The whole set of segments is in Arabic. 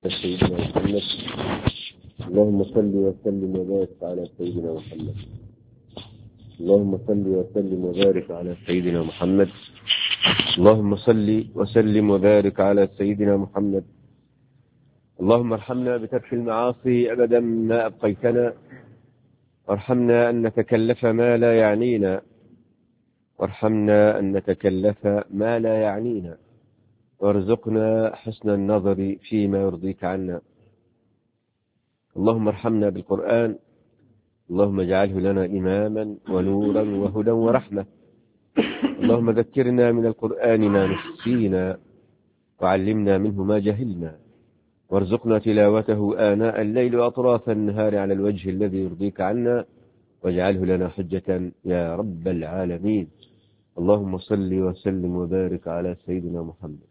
سيدنا محمد. اللهم صل وسلم وبارك على سيدنا محمد. اللهم صل وسلم وبارك على سيدنا محمد. اللهم صل وسلم وبارك على سيدنا محمد. اللهم ارحمنا بترك المعاصي أبدا ما أبقيتنا، وارحمنا أن نتكلف ما لا يعنينا، وارحمنا أن نتكلف ما لا يعنينا، وارزقنا حسن النظر فيما يرضيك عنا. اللهم ارحمنا بالقرآن، اللهم اجعله لنا إماما ونورا وهدى ورحمة. اللهم ذكرنا من القرآن ما نسينا، وعلمنا منه ما جهلنا، وارزقنا تلاوته آناء الليل وأطراف النهار على الوجه الذي يرضيك عنا، واجعله لنا حجة يا رب العالمين. اللهم صل وسلم وبارك على سيدنا محمد.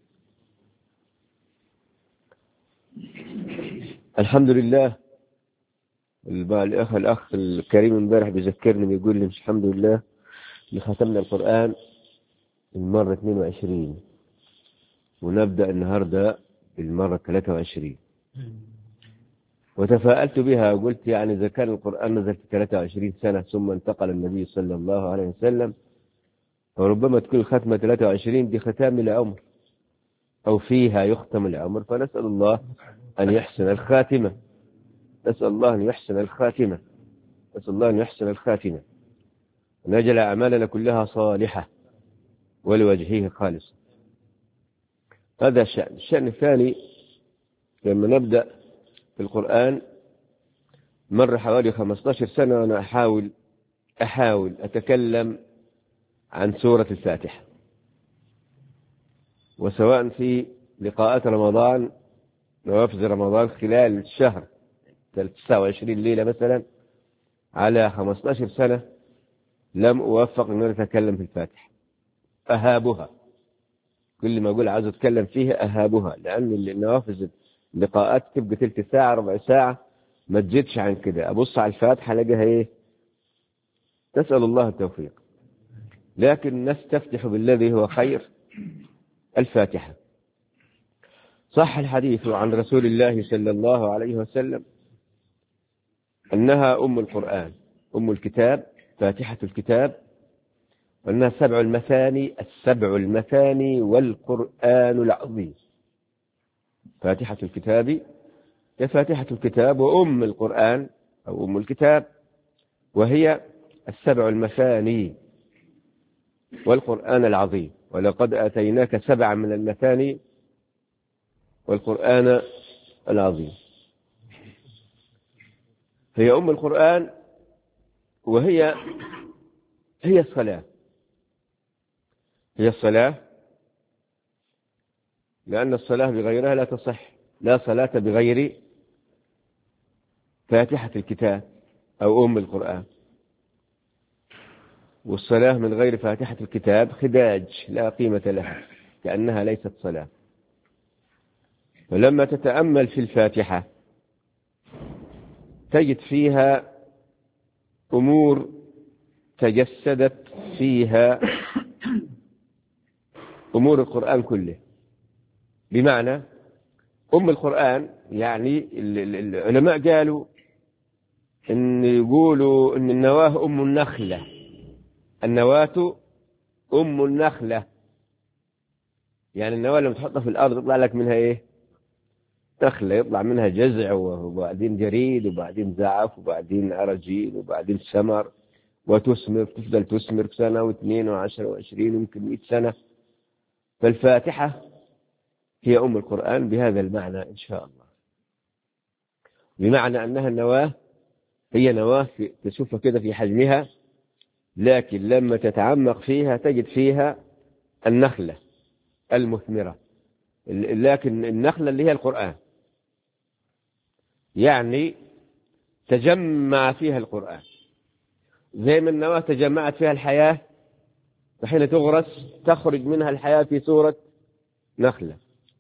الحمد لله. الأخ الكريم امبارح بيذكرني بيقول لي مش الحمد لله اللي ختمنا القرآن المرة 22 ونبدأ النهاردة المرة 23. وتفاءلت بها وقلت يعني إذا كان القرآن نزل في 23 سنة ثم انتقل النبي صلى الله عليه وسلم، وربما تكون الختمة 23 دي ختام العمر أو فيها يختم العمر، فنسأل الله أن يحسن الخاتمة. نسأل الله أن يحسن الخاتمة. نسأل الله أن يحسن الخاتمة ونجعل أعمالنا كلها صالحة ولوجهه خالص. هذا الشأن. الشأن الثاني، لما نبدأ في القرآن مر حوالي 15 سنة وأنا أحاول أتكلم عن سورة الفاتحة، وسواء في لقاءات رمضان نوافذ رمضان خلال الشهر 29 ليلة مثلا، على 15 سنة لم أوفق أن أتكلم في الفاتحة. أهابها، كل ما أقول عايز أتكلم فيها أهابها، لأن النوافذ اللقاءات تبقى تلت ساعة ربع ساعة، ما تزيدش عن كده. أبص على الفاتحة لقاها إيه؟ تسأل الله التوفيق. لكن الناس تفتح بالذي هو خير، الفاتحة. صح الحديث عن رسول الله صلى الله عليه وسلم أنها أم القرآن، أم الكتاب، فاتحة الكتاب، وأنها السبع المثاني والقرآن العظيم. فاتحة الكتاب هي فاتحة الكتاب وأم القرآن أو أم الكتاب، وهي السبع المثاني والقرآن العظيم. ولقد آتيناك 7 من المثاني والقرآن العظيم. هي أم القرآن، وهي الصلاة. هي الصلاة، لأن الصلاة بغيرها لا تصح. لا صلاة بغير فاتحة الكتاب أو أم القرآن، والصلاة من غير فاتحة الكتاب خداج لا قيمة لها، كأنها ليست صلاة. فلما تتأمل في الفاتحة تجد فيها أمور تجسدت فيها أمور القرآن كله. بمعنى أم القرآن، يعني العلماء قالوا يقولوا إن النواة أم النخلة. النواة أم النخلة، يعني النواة لما تحطها في الأرض يطلع لك منها إيه؟ نخلة. يطلع منها جذع وبعدين جريد وبعدين زعف وبعدين أرجيل وبعدين ثمر، وتثمر، تفضل تثمر سنة واثنين وعشر وعشرين يمكن 100 سنة. فالفاتحة هي أم القرآن بهذا المعنى إن شاء الله، بمعنى أنها النواة. هي نواة تشوفها كده في حجمها، لكن لما تتعمق فيها تجد فيها النخلة المثمرة. لكن النخلة اللي هي القرآن، يعني تجمع فيها القرآن، زي ما النواة تجمعت فيها الحياة، فحين تغرس تخرج منها الحياة في سورة نخلة.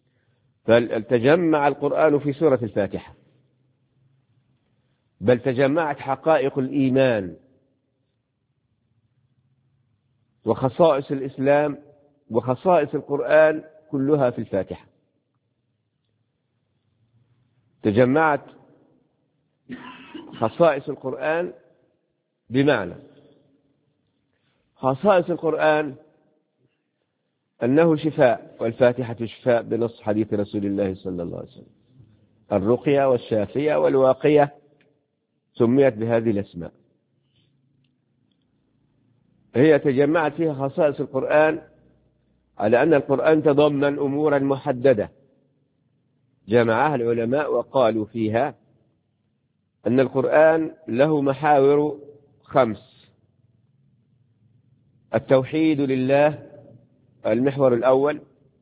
فتجمع القرآن في سورة الفاتحة، بل تجمعت حقائق الإيمان وخصائص الإسلام وخصائص القرآن كلها في الفاتحة. تجمعت خصائص القرآن، بمعنى خصائص القرآن أنه شفاء، والفاتحة شفاء بنص حديث رسول الله صلى الله عليه وسلم. الرقية والشافية والواقية سميت بهذه الأسماء. هي تجمعت فيها خصائص القرآن على أن القرآن تضمن أمورا محددة جمعها العلماء وقالوا فيها أن القرآن له محاور 5: التوحيد لله المحور الأول،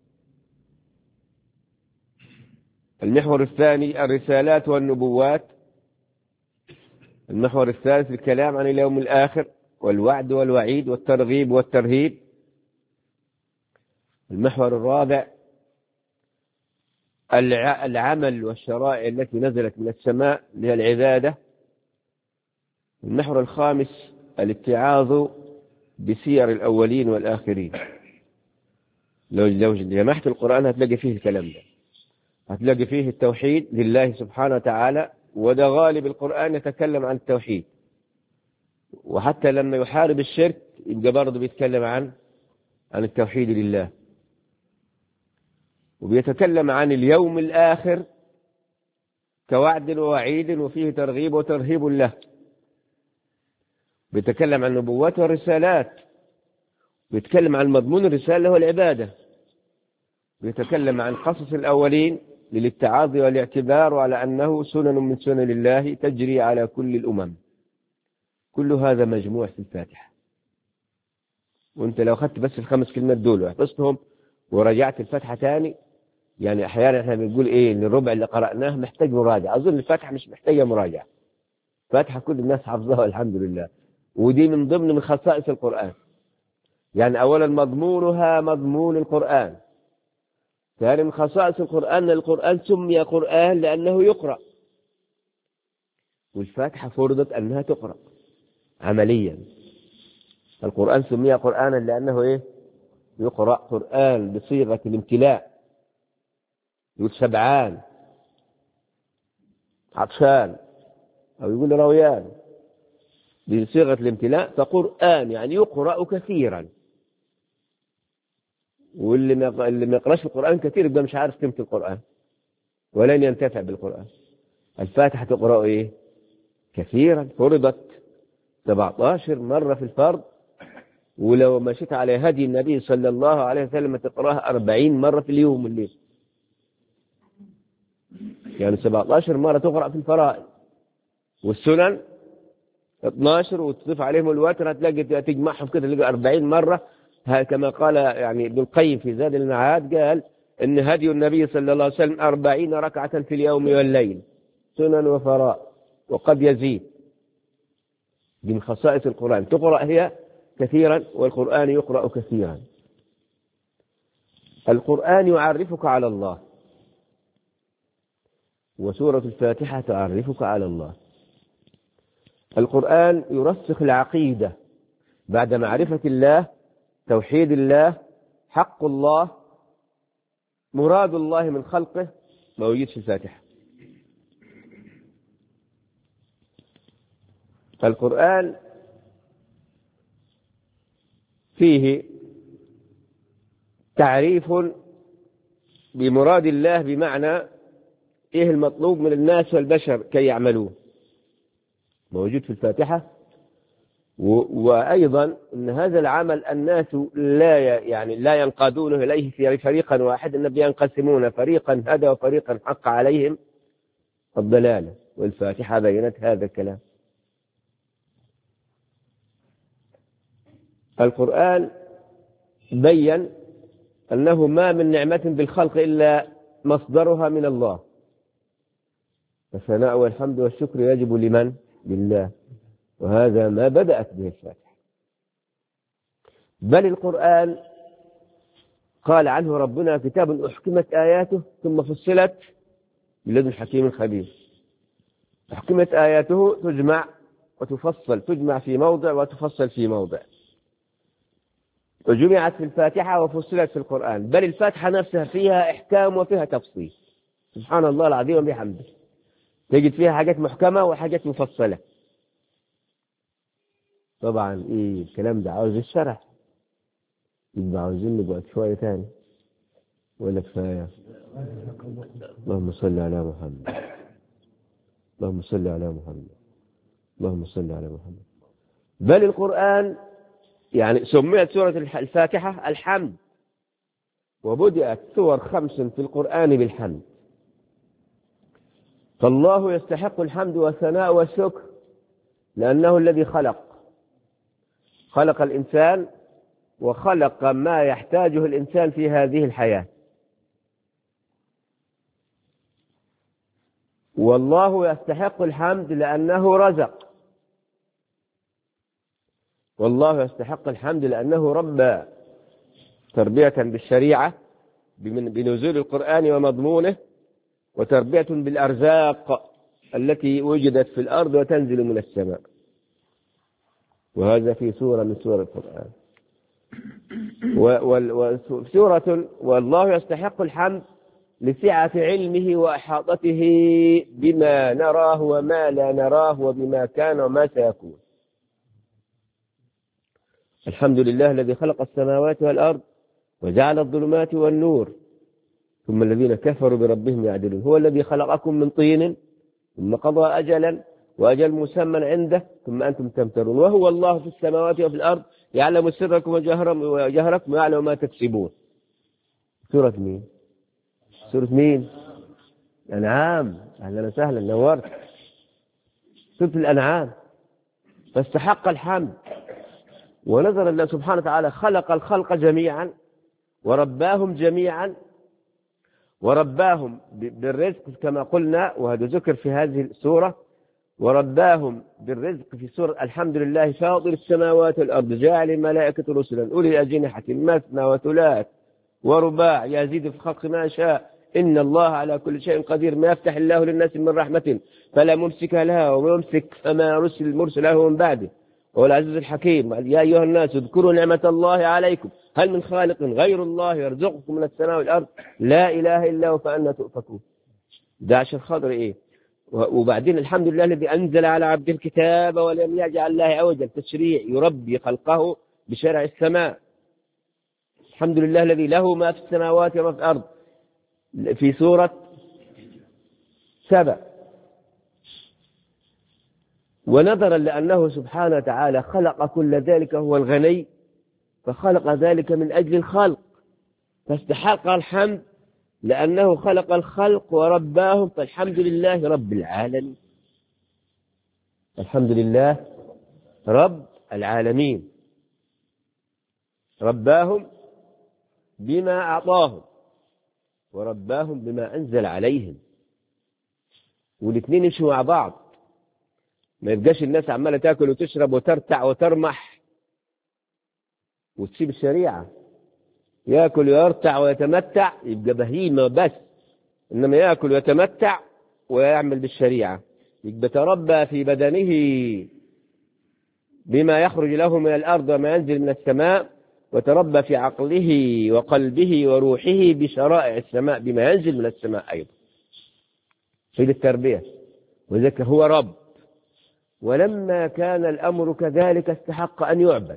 المحور الثاني الرسالات والنبوات، المحور الثالث الكلام عن اليوم الآخر والوعد والوعيد والترغيب والترهيب، المحور الرابع العمل والشرائع التي نزلت من السماء لها العبادة، المحور الخامس الاتعاظ بسير الأولين والآخرين. لو جمعت القرآن هتلاقي فيه الكلام ده، هتلاقي فيه التوحيد لله سبحانه وتعالى، وده غالب القرآن يتكلم عن التوحيد، وحتى لما يحارب الشرك يبقى برضه بيتكلم عن التوحيد لله، وبيتكلم عن اليوم الآخر كوعد ووعيد وفيه ترغيب وترهيب له، بيتكلم عن النبوات والرسالات، بيتكلم عن مضمون الرسالة هو العبادة، بيتكلم عن قصص الأولين للاتعاظ والاعتبار وعلى أنه سنن من سنن الله تجري على كل الأمم. كل هذا مجموع في الفاتحة. وانت لو أخذت بس ال5 كلمات دول وحفظتهم ورجعت الفاتحة تاني، يعني أحيانا احنا بنقول إيه إن الربع اللي قرأناه محتاج مراجعة، أظن الفاتحة مش محتاجة مراجعة، فاتحة كل الناس حفظها الحمد لله، ودي من ضمن خصائص القرآن. يعني أولا مضمونها مضمون القرآن. ثانيا من خصائص القرآن القرآن سمي قرآن لأنه يقرأ، والفاتحة فرضت أنها تقرأ عمليا. القرآن سمي قرآنا لأنه إيه؟ يقرأ قرآن بصيغة الامتلاء، يقول شبعان عطشان أو يقول رويان بصيغة الامتلاء، فقرآن يعني يقرأ كثيرا. واللي ما يقرأش القرآن كثير يبقى مش عارف قيمة القرآن ولن ينتفع بالقرآن. الفاتحة تقرأ إيه؟ كثيرا، فرضت 17 مرة في الفرض، ولو مشيت على هدي النبي صلى الله عليه وسلم تقرأها 40 مرة في اليوم والليل، يعني 17 مرة تقرأ في الفرائض، والسنن 12 وتضيف عليهم الوتر هتلاقي تجمعهم كده تلاقي 40 مرة. كما قال يعني ابن القيم في زاد المعاد، قال إن هدي النبي صلى الله عليه وسلم 40 ركعة في اليوم والليل سنن وفرائض وقد يزيد. دي من خصائص القرآن، تقرأ هي كثيرا والقرآن يقرأ كثيرا. القرآن يعرفك على الله، وسورة الفاتحة تعرفك على الله. القرآن يرسخ العقيدة بعد معرفة الله، توحيد الله، حق الله، مراد الله من خلقه، موجود في الفاتحة. القرآن فيه تعريف بمراد الله، بمعنى إيه المطلوب من الناس والبشر كي يعملوه، موجود في الفاتحة. وأيضا أن هذا العمل الناس لا ينقادون إليه في فريقا واحد، إنما ينقسمون، فريقا هدى وفريقا حق عليهم الضلالة، والفاتحة بينت هذا الكلام. القرآن بين أنه ما من نعمة بالخلق إلا مصدرها من الله، الثناء والحمد والشكر يجب لمن؟ لله، وهذا ما بدأت به الفاتحة. بل القرآن قال عنه ربنا كتاب أحكمت آياته ثم فصلت من لدن حكيم خبير. أحكمت آياته تجمع وتفصل، تجمع في موضع وتفصل في موضع، وجمعت في الفاتحة وفصلت في القرآن. بل الفاتحة نفسها فيها إحكام وفيها تفصيل، سبحان الله العظيم وبحمده. تجد فيها حاجات محكمة وحاجات مفصلة. طبعا الكلام ده عاوز الشرح، يبقى عاوزين نقعد شوية تاني ولا كفاية؟ اللهم صل على محمد، اللهم صل على محمد، اللهم صل على محمد. بل القرآن يعني سميت سورة الفاتحة الحمد، وبدأت سور 5 في القرآن بالحمد. فالله يستحق الحمد والثناء والشكر، لأنه الذي خلق الإنسان وخلق ما يحتاجه الإنسان في هذه الحياة. والله يستحق الحمد لأنه رزق، والله يستحق الحمد لأنه ربى تربية بالشريعة بنزول القرآن ومضمونه، وتربية بالأرزاق التي وجدت في الأرض وتنزل من السماء. وهذا في سورة من سور القرآن. وسورة والله يستحق الحمد لسعة علمه وأحاطته بما نراه وما لا نراه وبما كان وما سيكون. الحمد لله الذي خلق السماوات والأرض وجعل الظلمات والنور ثم الذين كفروا بربهم يعدلون. هو الذي خلقكم من طين ثم قضى أجلا وأجل مسمى عنده ثم أنتم تمترون. وهو الله في السماوات وفي الأرض يعلم سركم وجهركم ويعلم ما تكسبون. سورة مين؟ سورة مين؟ الأنعام. أهلا وسهلا، نورت. سورة الأنعام. فاستحق الحمد. ونظر الله سبحانه وتعالى خلق الخلق جميعا ورباهم جميعا، ورباهم بالرزق كما قلنا، وهذا ذكر في هذه السورة. ورباهم بالرزق في سورة الحمد لله فاطر السماوات والأرض جاعل الملائكة رسلا أولي أجنحة مثنى وثلاث ورباع يزيد في الخلق ما شاء إن الله على كل شيء قدير. ما يفتح الله للناس من رحمة فلا ممسك لها ويمسك فما رسل مرسله من بعده وهو العزيز الحكيم. يا أيها الناس اذكروا نعمة الله عليكم هل من خالق غير الله يرزقكم من السماء والأرض لا إله إلا هو فأنا تؤفكون. ده عشان خاطر وبعدين الحمد لله الذي أنزل على عبده الكتاب ولم يجعل الله عوجا تشريع يربي خلقه بشرع السماء. الحمد لله الذي له ما في السماوات وما في الأرض في سورة سبأ. ونظرا لأنه سبحانه وتعالى خلق كل ذلك هو الغني، فخلق ذلك من أجل الخلق، فاستحق الحمد لأنه خلق الخلق ورباهم. فالحمد لله رب العالمين، الحمد لله رب العالمين، رباهم بما أعطاهم ورباهم بما أنزل عليهم. والاثنين يمشوا مع بعض، ما يبقاش الناس عمالة تاكل وتشرب وترتع وترمح وتسيب الشريعة. ياكل ويرتع ويتمتع يبقى بهيمة بس، إنما ياكل ويتمتع ويعمل بالشريعة يبقى تربى في بدنه بما يخرج له من الأرض وما ينزل من السماء، وتربى في عقله وقلبه وروحه بشرائع السماء بما ينزل من السماء أيضا. في التربية، وذلك هو رب. ولما كان الأمر كذلك استحق أن يعبد.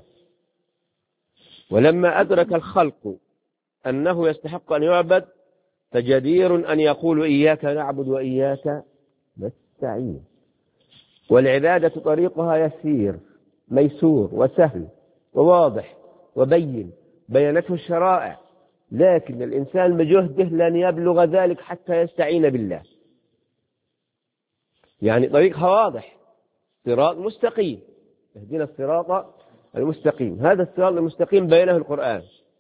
ولما أدرك الخلق أنه يستحق أن يعبد فجدير أن يقول إياك نعبد وإياك نستعين. والعبادة طريقها يسير ميسور وسهل وواضح وبين بينته الشرائع، لكن الإنسان بجهده لن يبلغ ذلك حتى يستعين بالله. يعني طريقها واضح، صراط مستقيم، اهدنا الصراط المستقيم. هذا الصراط المستقيم بينه القرآن.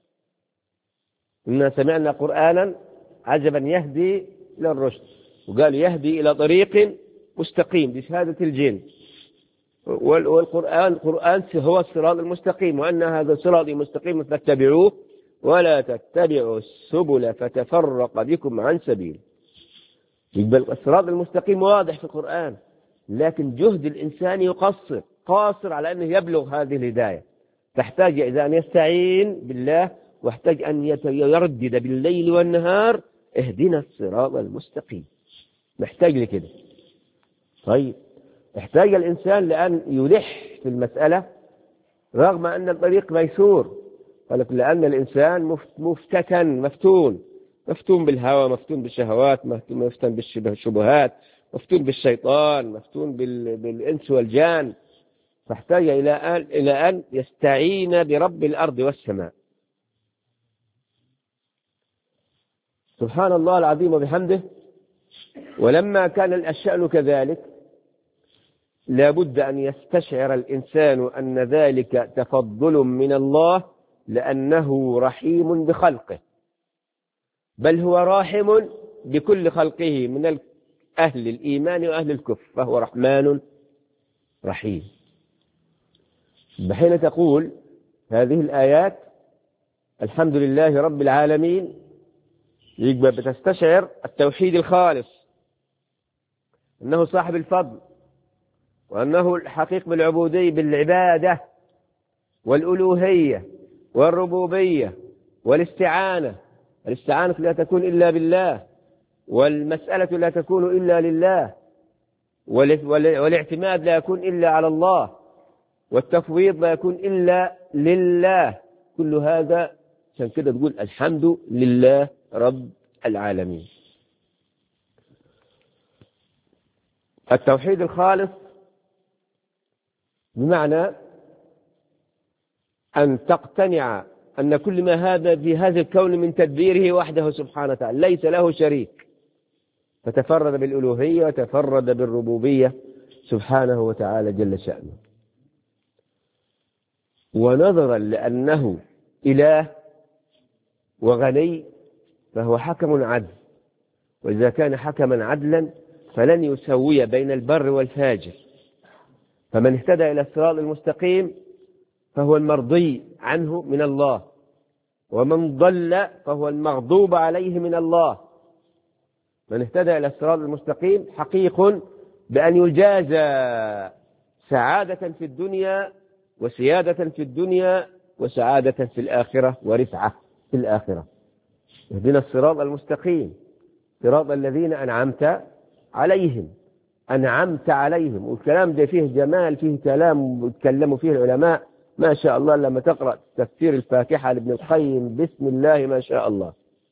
إنا سمعنا قرآنا عجبا يهدي إلى الرشد، وقال يهدي إلى طريق مستقيم بشهادة الجن. والقرآن هو الصراط المستقيم، وأن هذا الصراط المستقيم فاتبعوه ولا تتبعوا السبل فتفرق بكم عن سبيله. يبقى الصراط المستقيم واضح في القرآن، لكن جهد الإنسان قاصر على أنه يبلغ هذه الهداية. تحتاج إذا أن يستعين بالله، واحتاج أن يردد بالليل والنهار اهدنا الصراط المستقيم. محتاج لكده. طيب احتاج الإنسان لأن يلح في المسألة رغم أن الطريق ميسور، ولكن لأن الإنسان مفتون بالهوى، مفتون بالشهوات، مفتون بالشبهات، مفتون بالشيطان، مفتون بالإنس والجان، فاحتاج إلى أن يستعين برب الأرض والسماء. سبحان الله العظيم وبحمده. ولما كان الشأن كذلك لابد أن يستشعر الإنسان أن ذلك تفضل من الله، لأنه رحيم بخلقه، بل هو راحم بكل خلقه من أهل الإيمان وأهل الكفر، فهو رحمن رحيم. بحين تقول هذه الآيات الحمد لله رب العالمين، يبقى بتستشعر التوحيد الخالص، أنه صاحب الفضل، وأنه الحقيق بالعبودية بالعبادة والألوهية والربوبية والاستعانة. الاستعانة لا تكون إلا بالله، والمسألة لا تكون إلا لله، والاعتماد لا يكون إلا على الله، والتفويض لا يكون إلا لله. كل هذا عشان كده تقول الحمد لله رب العالمين. التوحيد الخالص بمعنى أن تقتنع أن كل ما هذا في هذا الكون من تدبيره وحده سبحانه وتعالى، ليس له شريك، فتفرد بالألوهية وتفرد بالربوبية سبحانه وتعالى جل شأنه. ونظرا لأنه إله وغني فهو حكم عدل، وإذا كان حكما عدلا فلن يسوي بين البر والفاجر، فمن اهتدى إلى الصراط المستقيم فهو المرضي عنه من الله، ومن ضل فهو المغضوب عليه من الله. من اهتدى إلى الصراط المستقيم حقيق بأن يجازى سعادة في الدنيا وسيادة في الدنيا وسعادة في الآخرة ورفعة في الآخرة. اهدنا الصراط المستقيم صراط الذين أنعمت عليهم. أنعمت عليهم، والكلام ده فيه جمال، فيه كلام يتكلموا فيه العلماء ما شاء الله. لما تقرأ تفسير الفاكهة لابن القيم بسم الله ما شاء الله،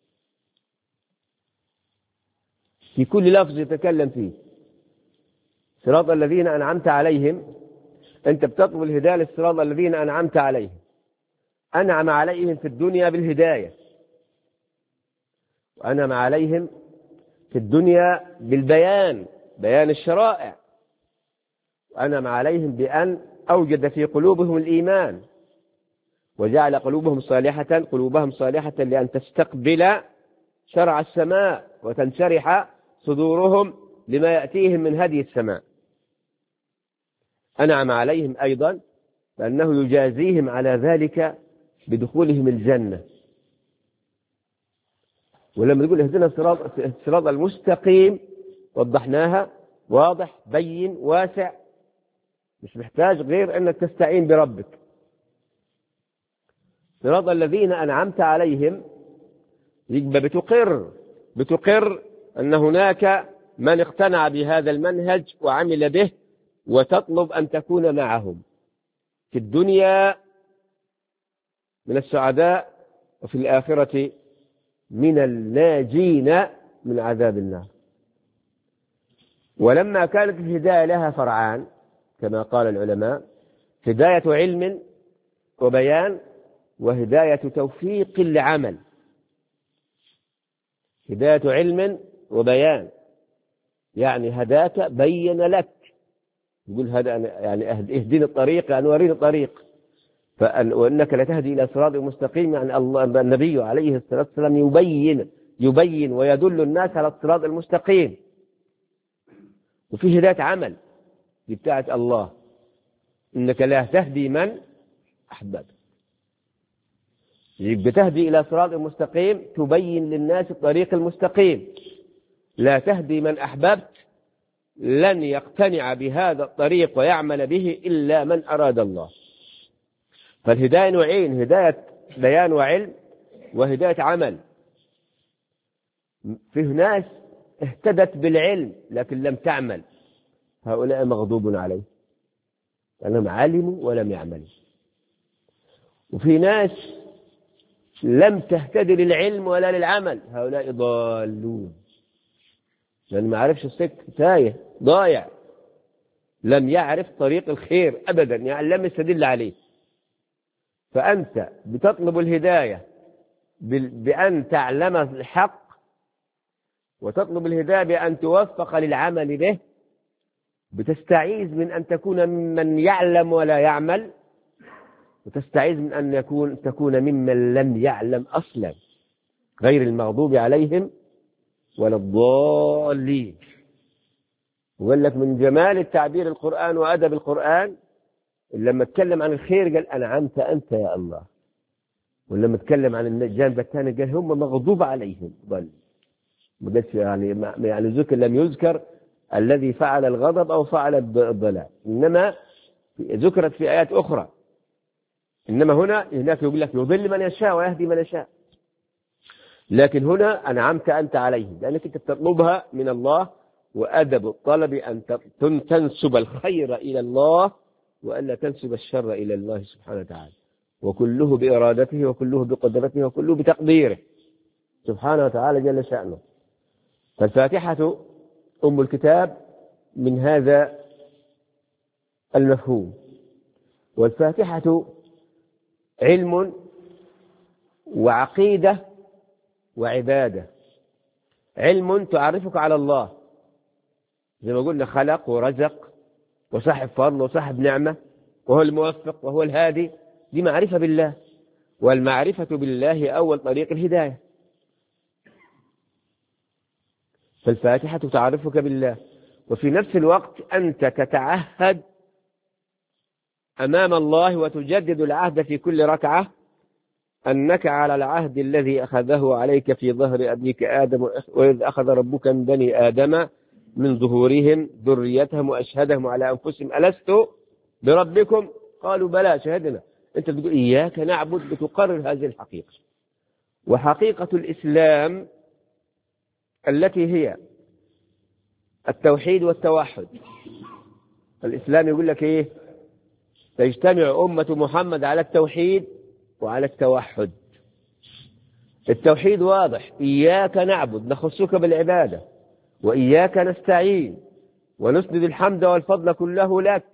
في كل لفظ يتكلم فيه صراط الذين أنعمت عليهم. أنت بتطلب الهداية للصراط الذين أنعمت عليهم، أنعم عليهم في الدنيا بالهداية، وأنعم عليهم في الدنيا بالبيان، بيان الشرائع، وأنعم عليهم بأن أوجد في قلوبهم الإيمان، وجعل قلوبهم صالحة لأن تستقبل شرع السماء وتنشرح صدورهم لما يأتيهم من هدي السماء. أنعم عليهم أيضا فأنه يجازيهم على ذلك بدخولهم الجنة. ولما يقول اهدنا الصراط المستقيم وضحناها، واضح بين واسع، مش محتاج غير أنك تستعين بربك. صراط الذين أنعمت عليهم يبقى بتقر أن هناك من اقتنع بهذا المنهج وعمل به، وتطلب أن تكون معهم في الدنيا من السعداء، وفي الآخرة من الناجين من عذاب النار. ولما كانت الهداية لها فرعان كما قال العلماء، هداية علم وبيان، وهداية توفيق العمل. هداية علم وبيان يعني هداك بين لك، يقول هذا يعني اهدني الطريق يعني وريني الطريق، وإنك لتهدي إلى صراط مستقيم، يعني الله النبي عليه الصلاة والسلام يبين ويدل الناس على الصراط المستقيم. وفي هداية عمل دي بتاعت الله، إنك لا تهدي من أحببت، بتهدي إلى صراط مستقيم، تبين للناس الطريق المستقيم. لا تهدي من أحببت، لن يقتنع بهذا الطريق ويعمل به إلا من أراد الله. فالهداية نوعين، هداية بيان وعلم، وهداية عمل. فيه ناس اهتدت بالعلم لكن لم تعمل، هؤلاء مغضوب عليهم لأنهم علموا ولم يعملوا. وفي ناس لم تهتدي للعلم ولا للعمل، هؤلاء ضالون لأن ما عرفش السكة، تايه ضايع، لم يعرف طريق الخير أبدا، يعني لم يستدل عليه. فأنت بتطلب الهداية بأن تعلم الحق، وتطلب الهداية بأن توفق للعمل به، بتستعيذ من أن تكون ممن يعلم ولا يعمل، وتستعيذ من أن تكون ممن لم يعلم أصلا، غير المغضوب عليهم ولا الضالين. وقال لك من جمال التعبير القرآن وأدب القرآن لما اتكلم عن الخير قال أنعمت أنت يا الله، ولما اتكلم عن الجانب الثاني قال هم مغضوب عليهم ضل. يعني ذكر لم يذكر الذي فعل الغضب أو فعل الضلال، إنما ذكرت في آيات أخرى. إنما هناك يقول لك يضل من يشاء ويهدي من يشاء، لكن هنا أنعمت أنت عليهم لأنك أنت تطلبها من الله، وأدب الطلب أن تنسب الخير إلى الله وألا تنسب الشر إلى الله سبحانه وتعالى، وكله بإرادته وكله بقدرته وكله بتقديره سبحانه وتعالى جل شأنه. فالفاتحة أم الكتاب من هذا المفهوم. والفاتحة علم وعقيدة وعبادة. علم تعرفك على الله زي ما قلنا، خلق ورزق وصاحب فضل وصاحب نعمة وهو الموفق وهو الهادي، دي معرفة بالله، والمعرفة بالله أول طريق الهداية. فالفاتحة تعرفك بالله، وفي نفس الوقت أنت تتعهد أمام الله وتجدد العهد في كل ركعة أنك على العهد الذي أخذه عليك في ظهر أبيك آدم، وإذ أخذ ربك من بني آدم من ظهورهم ذريتهم وأشهدهم على أنفسهم ألست بربكم قالوا بلى شهدنا. أنت تقول إياك نعبد، بتقرر هذه الحقيقة. وحقيقة الإسلام التي هي التوحيد والتوحد. الإسلام يقول لك إيه؟ تجتمع أمة محمد على التوحيد وعلى التوحد. التوحيد واضح، إياك نعبد نخصك بالعبادة، وإياك نستعين ونسند الحمد والفضل كله لك.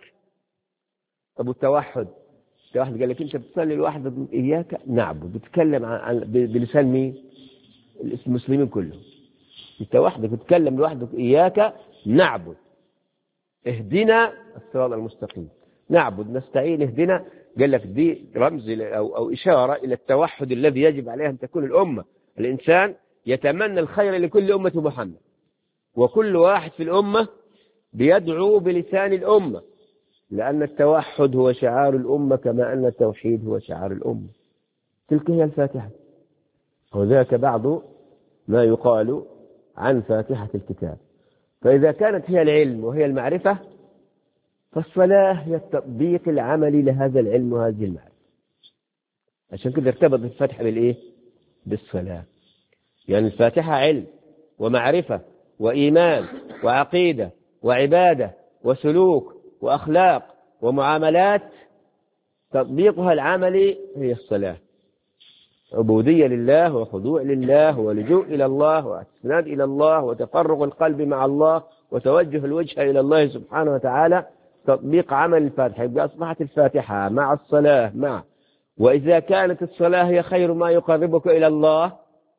طب التوحد قال لك أنت بتصلي لوحدك، إياك نعبد بتتكلم بلسان مين؟ المسلمين كلهم. أنت وحدك بتتكلم لوحدك، إياك نعبد اهدنا الصراط المستقيم، نعبد نستعين اهدنا. قال لك دي رمز أو إشارة إلى التوحد الذي يجب عليها أن تكون الأمة. الإنسان يتمنى الخير لكل أمة محمد، وكل واحد في الأمة بيدعو بلسان الأمة، لأن التوحد هو شعار الأمة كما أن التوحيد هو شعار الأمة. تلك هي الفاتحة، وذاك بعض ما يقال عن فاتحة الكتاب. فإذا كانت هي العلم وهي المعرفة، فالصلاة هي التطبيق العملي لهذا العلم وهذه المعرفة. عشان كده ارتبط الفتح بالإيه؟ بالصلاة. يعني الفاتحة علم ومعرفة وإيمان وعقيدة وعبادة وسلوك وأخلاق ومعاملات، تطبيقها العملي هي الصلاة. عبودية لله وخضوع لله ولجوء إلى الله واستناد إلى الله وتفرغ القلب مع الله وتوجه الوجه إلى الله سبحانه وتعالى، تطبيق عمل الفاتحة. يبقى أصبحت الفاتحة مع الصلاة مع. وإذا كانت الصلاة هي خير ما يقربك إلى الله،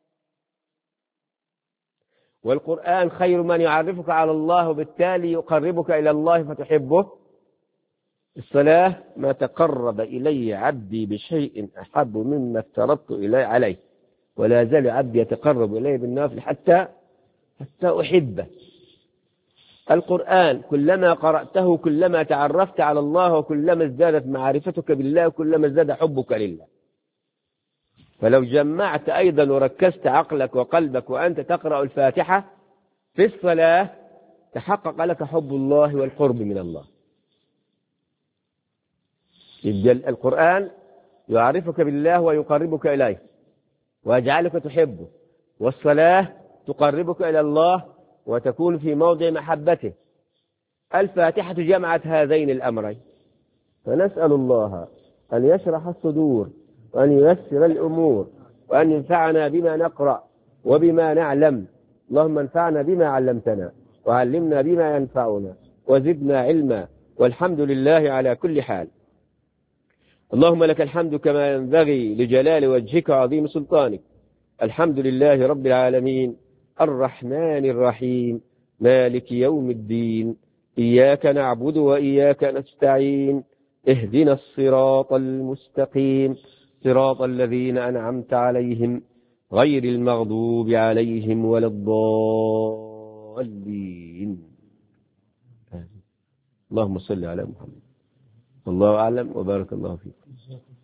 والقرآن خير من يعرفك على الله وبالتالي يقربك إلى الله فتحبه، الصلاة ما تقرب إلي عبدي بشيء أحب مما افترضت إليه عليه، ولا زال عبدي يتقرب إليه بالنافل حتى أحبه. القرآن كلما قرأته كلما تعرفت على الله، وكلما ازدادت معرفتك بالله، وكلما ازداد حبك لله. فلو جمعت أيضا وركزت عقلك وقلبك وأنت تقرأ الفاتحة في الصلاة، تحقق لك حب الله والقرب من الله. القرآن يعرفك بالله ويقربك إليه ويجعلك تحبه، والصلاة تقربك إلى الله وتكون في موضع محبته. الفاتحة جمعت هذين الأمرين، فنسأل الله أن يشرح الصدور وأن ييسر الأمور وأن ينفعنا بما نقرأ وبما نعلم. اللهم انفعنا بما علمتنا وعلمنا بما ينفعنا وزدنا علما، والحمد لله على كل حال. اللهم لك الحمد كما ينبغي لجلال وجهك وعظيم سلطانك. الحمد لله رب العالمين الرحمن الرحيم مالك يوم الدين، إياك نعبد وإياك نستعين، اهدنا الصراط المستقيم صراط الذين أنعمت عليهم غير المغضوب عليهم ولا الضالين. اللهم صل على محمد. الله أعلم وبارك الله فيك.